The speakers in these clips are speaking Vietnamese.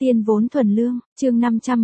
Tiên vốn thuần lương, chương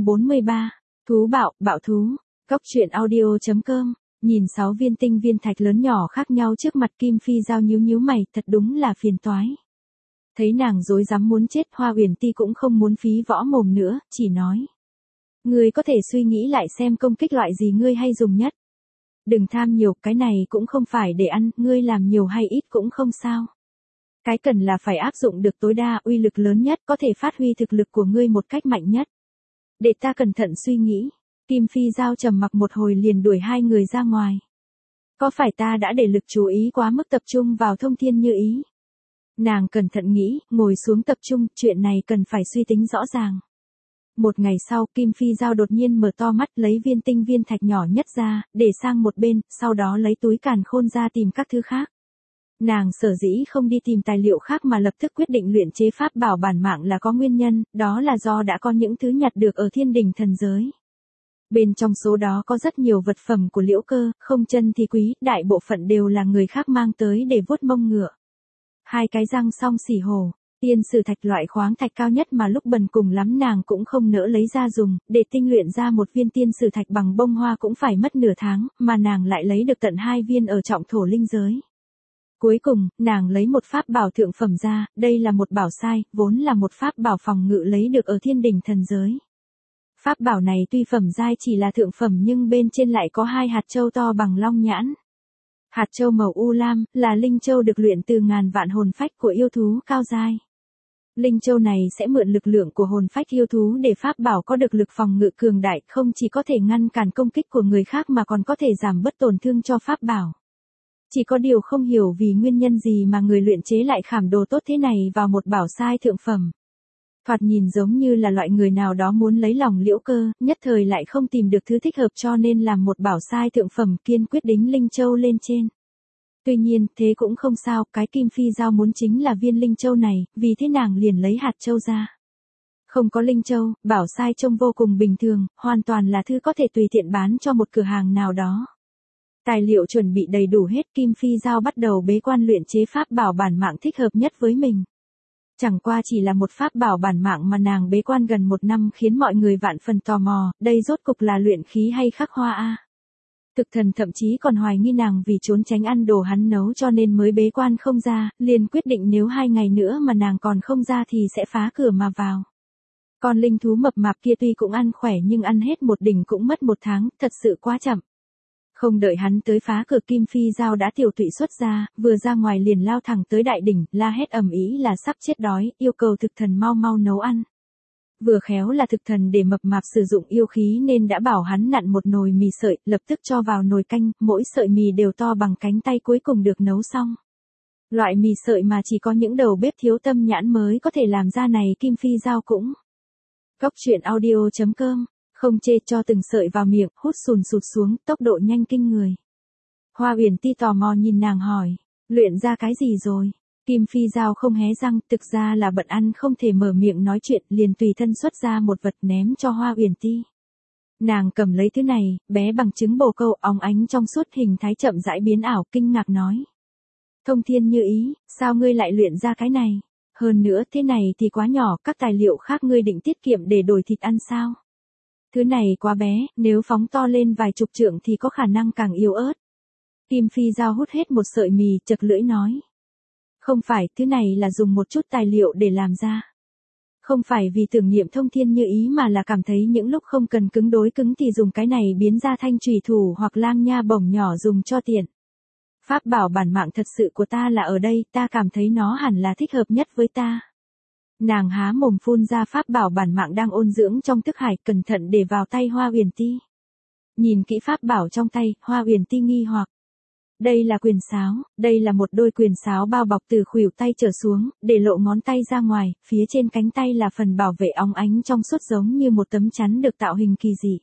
543. Thú bạo, bạo thú. Cốc truyện audio.com. Nhìn 6 viên tinh viên thạch lớn nhỏ khác nhau trước mặt Kim Phi Giao nhíu nhíu mày, thật đúng là phiền toái. Thấy nàng rối rắm muốn chết, Hoa Uyển Ti cũng không muốn phí võ mồm nữa, chỉ nói: Ngươi có thể suy nghĩ lại xem công kích loại gì ngươi hay dùng nhất. Đừng tham nhiều, cái này cũng không phải để ăn, ngươi làm nhiều hay ít cũng không sao. Cái cần là phải áp dụng được tối đa, uy lực lớn nhất, có thể phát huy thực lực của ngươi một cách mạnh nhất. Để ta cẩn thận suy nghĩ. Kim Phi Giao trầm mặc một hồi liền đuổi hai người ra ngoài. Có phải ta đã để lực chú ý quá mức tập trung vào Thông Thiên Như Ý? Nàng cẩn thận nghĩ, ngồi xuống tập trung, chuyện này cần phải suy tính rõ ràng. Một ngày sau, Kim Phi Giao đột nhiên mở to mắt, lấy viên tinh viên thạch nhỏ nhất ra, để sang một bên, sau đó lấy túi càn khôn ra tìm các thứ khác. Nàng sở dĩ không đi tìm tài liệu khác mà lập tức quyết định luyện chế pháp bảo bản mạng là có nguyên nhân, đó là do đã có những thứ nhặt được ở Thiên Đình thần giới. Bên trong số đó có rất nhiều vật phẩm của Liễu Cơ, không chân thì quý, đại bộ phận đều là người khác mang tới để vuốt mông ngựa. Hai cái răng song xỉ hổ, tiên sử thạch loại khoáng thạch cao nhất mà lúc bần cùng lắm nàng cũng không nỡ lấy ra dùng, để tinh luyện ra một viên tiên sử thạch bằng bông hoa cũng phải mất nửa tháng, mà nàng lại lấy được tận 2 viên ở trọng thổ linh giới. Cuối cùng, nàng lấy một pháp bảo thượng phẩm ra, đây là một bảo sai, vốn là một pháp bảo phòng ngự lấy được ở Thiên Đình thần giới. Pháp bảo này tuy phẩm giai chỉ là thượng phẩm nhưng bên trên lại có 2 hạt châu to bằng long nhãn. Hạt châu màu u lam, là linh châu được luyện từ ngàn vạn hồn phách của yêu thú cao giai. Linh châu này sẽ mượn lực lượng của hồn phách yêu thú để pháp bảo có được lực phòng ngự cường đại, không chỉ có thể ngăn cản công kích của người khác mà còn có thể giảm bớt tổn thương cho pháp bảo. Chỉ có điều không hiểu vì nguyên nhân gì mà người luyện chế lại khảm đồ tốt thế này vào một bảo sai thượng phẩm. Thoạt nhìn giống như là loại người nào đó muốn lấy lòng Liễu Cơ, nhất thời lại không tìm được thứ thích hợp cho nên làm một bảo sai thượng phẩm kiên quyết đính linh châu lên trên. Tuy nhiên, thế cũng không sao, cái Kim Phi Giao muốn chính là viên linh châu này, vì thế nàng liền lấy hạt châu ra. Không có linh châu, bảo sai trông vô cùng bình thường, hoàn toàn là thứ có thể tùy tiện bán cho một cửa hàng nào đó. Tài liệu chuẩn bị đầy đủ hết, Kim Phi Giao bắt đầu bế quan luyện chế pháp bảo bản mạng thích hợp nhất với mình. Chẳng qua chỉ là một pháp bảo bản mạng mà nàng bế quan gần 1 năm khiến mọi người vạn phần tò mò, đây rốt cục là luyện khí hay khắc hoa a? Thực thần thậm chí còn hoài nghi nàng vì trốn tránh ăn đồ hắn nấu cho nên mới bế quan không ra, liền quyết định nếu 2 ngày nữa mà nàng còn không ra thì sẽ phá cửa mà vào. Con linh thú mập mạp kia tuy cũng ăn khỏe nhưng ăn hết một đỉnh cũng mất 1 tháng, thật sự quá chậm. Không đợi hắn tới phá cửa, Kim Phi Giao đã tiểu tụy xuất ra, vừa ra ngoài liền lao thẳng tới đại đỉnh, la hét ầm ĩ là sắp chết đói, yêu cầu thực thần mau mau nấu ăn. Vừa khéo là thực thần để mập mạp sử dụng yêu khí nên đã bảo hắn nặn một nồi mì sợi, lập tức cho vào nồi canh, mỗi sợi mì đều to bằng cánh tay cuối cùng được nấu xong. Loại mì sợi mà chỉ có những đầu bếp thiếu tâm nhãn mới có thể làm ra này Kim Phi Giao cũng. Cốc truyện audio.com. Không chê cho từng sợi vào miệng, hút sùn sụt xuống, tốc độ nhanh kinh người. Hoa Uyển Ti tò mò nhìn nàng hỏi, luyện ra cái gì rồi? Kim Phi Giao không hé răng, thực ra là bận ăn không thể mở miệng nói chuyện, liền tùy thân xuất ra một vật ném cho Hoa Uyển Ti. Nàng cầm lấy thứ này, bé bằng trứng bồ câu, óng ánh trong suốt, hình thái chậm rãi biến ảo, kinh ngạc nói. Thông Thiên Như Ý, sao ngươi lại luyện ra cái này? Hơn nữa thế này thì quá nhỏ, các tài liệu khác ngươi định tiết kiệm để đổi thịt ăn sao? Thứ này quá bé, nếu phóng to lên vài chục trượng thì có khả năng càng yếu ớt. Kim Phi Giao hút hết một sợi mì, chật lưỡi nói. Không phải, thứ này là dùng một chút tài liệu để làm ra. Không phải vì tưởng niệm Thông Thiên Như Ý mà là cảm thấy những lúc không cần cứng đối cứng thì dùng cái này biến ra thanh chùy thủ hoặc lang nha bổng nhỏ dùng cho tiện. Pháp bảo bản mạng thật sự của ta là ở đây, ta cảm thấy nó hẳn là thích hợp nhất với ta. Nàng há mồm phun ra pháp bảo bản mạng đang ôn dưỡng trong thức hải, cẩn thận để vào tay Hoa Uyển Ti. Nhìn kỹ pháp bảo trong tay, Hoa Uyển Ti nghi hoặc. Đây là quyền sáo, đây là một đôi quyền sáo bao bọc từ khuỷu tay trở xuống, để lộ ngón tay ra ngoài, phía trên cánh tay là phần bảo vệ óng ánh trong suốt giống như một tấm chắn được tạo hình kỳ dị.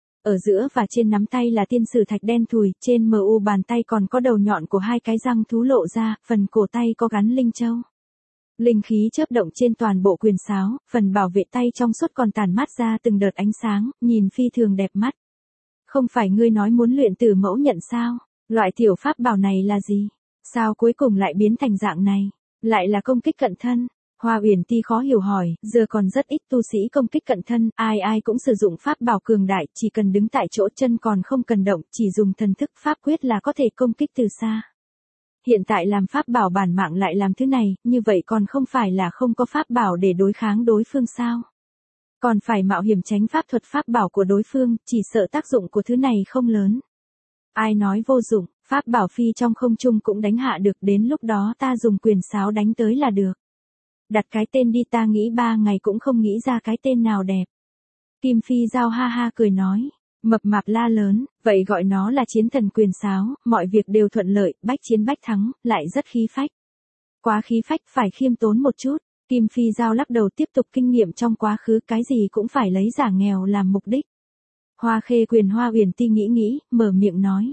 Ở giữa và trên nắm tay là tiên sử thạch đen thùi, trên mu bàn tay còn có đầu nhọn của 2 cái răng thú lộ ra, phần cổ tay có gắn linh châu. Linh khí chớp động trên toàn bộ quyền sáo, phần bảo vệ tay trong suốt còn tản mát ra từng đợt ánh sáng, nhìn phi thường đẹp mắt. Không phải ngươi nói muốn luyện tử mẫu nhận sao? Loại tiểu pháp bảo này là gì? Sao cuối cùng lại biến thành dạng này? Lại là công kích cận thân? Hoa Uyển Ti khó hiểu hỏi, giờ còn rất ít tu sĩ công kích cận thân, ai ai cũng sử dụng pháp bảo cường đại, chỉ cần đứng tại chỗ chân còn không cần động, chỉ dùng thần thức pháp quyết là có thể công kích từ xa. Hiện tại làm pháp bảo bản mạng lại làm thứ này, như vậy còn không phải là không có pháp bảo để đối kháng đối phương sao? Còn phải mạo hiểm tránh pháp thuật pháp bảo của đối phương, chỉ sợ tác dụng của thứ này không lớn. Ai nói vô dụng, pháp bảo phi trong không trung cũng đánh hạ được, đến lúc đó ta dùng quyền sáo đánh tới là được. Đặt cái tên đi, ta nghĩ 3 ngày cũng không nghĩ ra cái tên nào đẹp. Kim Phi Giao ha ha cười nói, mập mạp la lớn, vậy gọi nó là chiến thần quyền sáo, mọi việc đều thuận lợi, bách chiến bách thắng, lại rất khí phách. Quá khí phách, phải khiêm tốn một chút. Kim Phi Giao lắc đầu tiếp tục kinh nghiệm trong quá khứ, cái gì cũng phải lấy giả nghèo làm mục đích. Hoa Khê Quyền Hoa Uyển Ti nghĩ, mở miệng nói.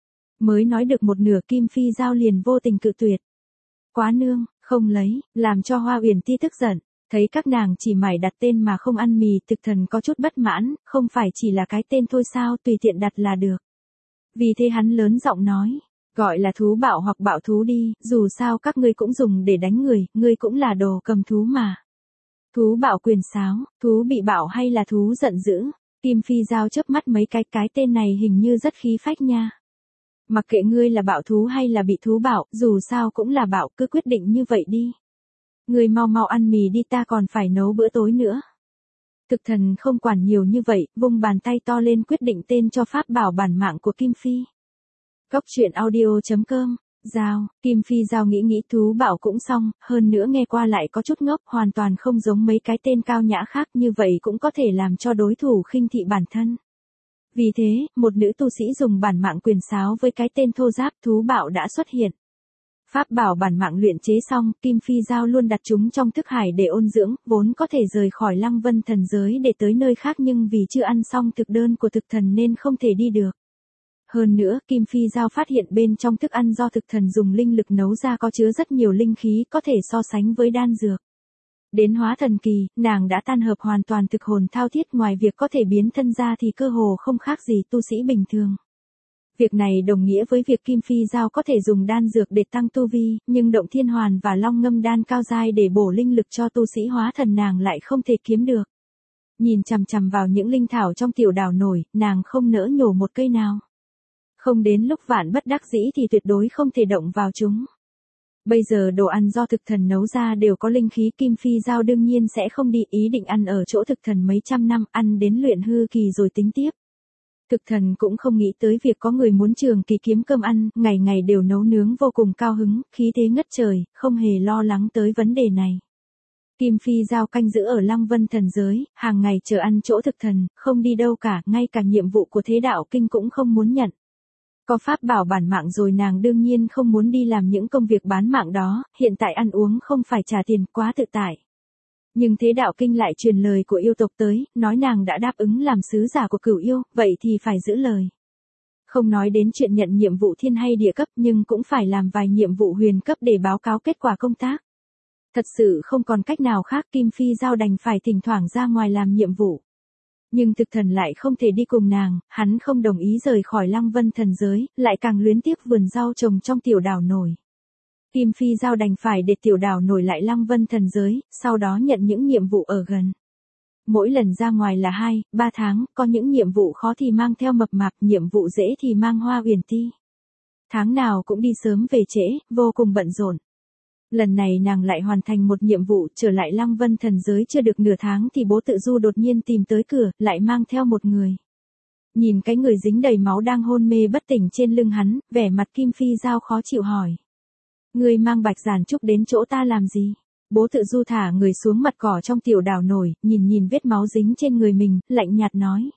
Mới nói được một nửa Kim Phi Giao liền vô tình cự tuyệt. Quá nương, không lấy, làm cho Hoa Uyển Ti tức giận, thấy các nàng chỉ mải đặt tên mà không ăn mì, Thực Thần có chút bất mãn, không phải chỉ là cái tên thôi sao, tùy tiện đặt là được. Vì thế hắn lớn giọng nói, gọi là thú bạo hoặc bạo thú đi, dù sao các ngươi cũng dùng để đánh người, ngươi cũng là đồ cầm thú mà. Thú bạo quyền sáo, thú bị bạo hay là thú giận dữ? Kim Phi Giao chớp mắt mấy cái tên này hình như rất khí phách nha. Mặc kệ ngươi là bạo thú hay là bị thú bạo, dù sao cũng là bạo, cứ quyết định như vậy đi. Ngươi mau mau ăn mì đi, ta còn phải nấu bữa tối nữa. Thực Thần không quản nhiều như vậy, vung bàn tay to lên quyết định tên cho pháp bảo bản mạng của Kim Phi. Cốc truyện audio.com, Giao, Kim Phi Giao nghĩ thú bạo cũng xong, hơn nữa nghe qua lại có chút ngốc, hoàn toàn không giống mấy cái tên cao nhã khác, như vậy cũng có thể làm cho đối thủ khinh thị bản thân. Vì thế, một nữ tu sĩ dùng bản mạng quyền sáo với cái tên thô giáp thú bạo đã xuất hiện. Pháp bảo bản mạng luyện chế xong, Kim Phi Giao luôn đặt chúng trong thức hải để ôn dưỡng, vốn có thể rời khỏi Lăng Vân thần giới để tới nơi khác nhưng vì chưa ăn xong thực đơn của Thực Thần nên không thể đi được. Hơn nữa, Kim Phi Giao phát hiện bên trong thức ăn do Thực Thần dùng linh lực nấu ra có chứa rất nhiều linh khí có thể so sánh với đan dược. Đến hóa thần kỳ, nàng đã tan hợp hoàn toàn thực hồn thao thiết, ngoài việc có thể biến thân ra thì cơ hồ không khác gì tu sĩ bình thường. Việc này đồng nghĩa với việc Kim Phi Giao có thể dùng đan dược để tăng tu vi, nhưng Động Thiên Hoàn và Long Ngâm đan cao giai để bổ linh lực cho tu sĩ hóa thần nàng lại không thể kiếm được. Nhìn chằm chằm vào những linh thảo trong tiểu đảo nổi, nàng không nỡ nhổ một cây nào. Không đến lúc vạn bất đắc dĩ thì tuyệt đối không thể động vào chúng. Bây giờ đồ ăn do Thực Thần nấu ra đều có linh khí, Kim Phi Giao đương nhiên sẽ không đi, ý định ăn ở chỗ Thực Thần mấy trăm năm, ăn đến luyện hư kỳ rồi tính tiếp. Thực Thần cũng không nghĩ tới việc có người muốn trường kỳ kiếm cơm ăn, ngày ngày đều nấu nướng, vô cùng cao hứng, khí thế ngất trời, không hề lo lắng tới vấn đề này. Kim Phi Giao canh giữ ở Lăng Vân thần giới, hàng ngày chờ ăn chỗ Thực Thần, không đi đâu cả, ngay cả nhiệm vụ của thế đạo kinh cũng không muốn nhận. Có pháp bảo bản mạng rồi nàng đương nhiên không muốn đi làm những công việc bán mạng đó, hiện tại ăn uống không phải trả tiền, quá tự tại. Nhưng thế đạo kinh lại truyền lời của yêu tộc tới, nói nàng đã đáp ứng làm sứ giả của Cửu Yêu, vậy thì phải giữ lời. Không nói đến chuyện nhận nhiệm vụ thiên hay địa cấp nhưng cũng phải làm vài nhiệm vụ huyền cấp để báo cáo kết quả công tác. Thật sự không còn cách nào khác, Kim Phi Giao đành phải thỉnh thoảng ra ngoài làm nhiệm vụ. Nhưng Thực Thần lại không thể đi cùng nàng, hắn không đồng ý rời khỏi Lăng Vân thần giới, lại càng luyến tiếc vườn rau trồng trong tiểu đảo nổi. Kim Phi Giao đành phải để tiểu đảo nổi lại Lăng Vân thần giới, sau đó nhận những nhiệm vụ ở gần. Mỗi lần ra ngoài là 2-3 tháng, có những nhiệm vụ khó thì mang theo mập mạp, nhiệm vụ dễ thì mang Hoa Uyển Ti. Tháng nào cũng đi sớm về trễ, vô cùng bận rộn. Lần này nàng lại hoàn thành một nhiệm vụ, trở lại Lăng Vân thần giới chưa được nửa tháng thì Bố Tự Du đột nhiên tìm tới cửa, lại mang theo một người. Nhìn cái người dính đầy máu đang hôn mê bất tỉnh trên lưng hắn, vẻ mặt Kim Phi Giao khó chịu hỏi. Ngươi mang Bạch Giản Trúc đến chỗ ta làm gì? Bố Tự Du thả người xuống mặt cỏ trong tiểu đảo nổi, nhìn vết máu dính trên người mình, lạnh nhạt nói.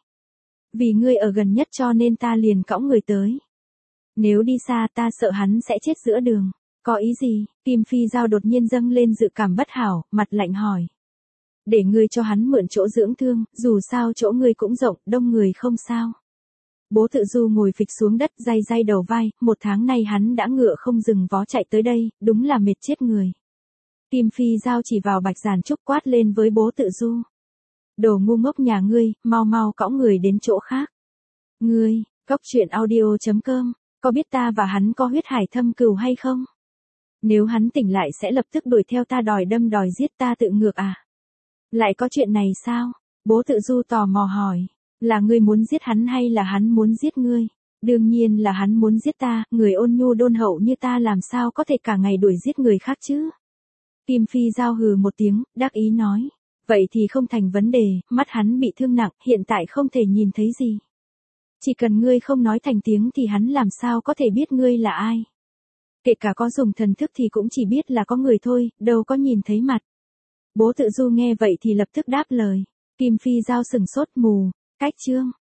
Vì ngươi ở gần nhất cho nên ta liền cõng người tới. Nếu đi xa ta sợ hắn sẽ chết giữa đường. Có ý gì? Kim Phi Giao đột nhiên dâng lên dự cảm bất hảo, mặt lạnh hỏi. Để ngươi cho hắn mượn chỗ dưỡng thương, dù sao chỗ ngươi cũng rộng, đông người không sao. Bố Tự Du ngồi phịch xuống đất, day đầu vai, 1 tháng nay hắn đã ngựa không dừng vó chạy tới đây, đúng là mệt chết người. Kim Phi Giao chỉ vào Bạch Giản Trúc quát lên với Bố Tự Du. Đồ ngu ngốc nhà ngươi, mau cõng người đến chỗ khác. Ngươi, Cốc truyện audio.com, có biết ta và hắn có huyết hải thâm cừu hay không? Nếu hắn tỉnh lại sẽ lập tức đuổi theo ta đòi đâm đòi giết ta tự ngược à? Lại có chuyện này sao? Bố Tự Du tò mò hỏi. Là ngươi muốn giết hắn hay là hắn muốn giết ngươi? Đương nhiên là hắn muốn giết ta, người ôn nhu đôn hậu như ta làm sao có thể cả ngày đuổi giết người khác chứ? Kim Phi Giao hừ một tiếng, đắc ý nói. Vậy thì không thành vấn đề, mắt hắn bị thương nặng, hiện tại không thể nhìn thấy gì. Chỉ cần ngươi không nói thành tiếng thì hắn làm sao có thể biết ngươi là ai. Kể cả có dùng thần thức thì cũng chỉ biết là có người thôi, đâu có nhìn thấy mặt. Bố Tự Du nghe vậy thì lập tức đáp lời. Kim Phi Giao sừng sốt mù, cách chương.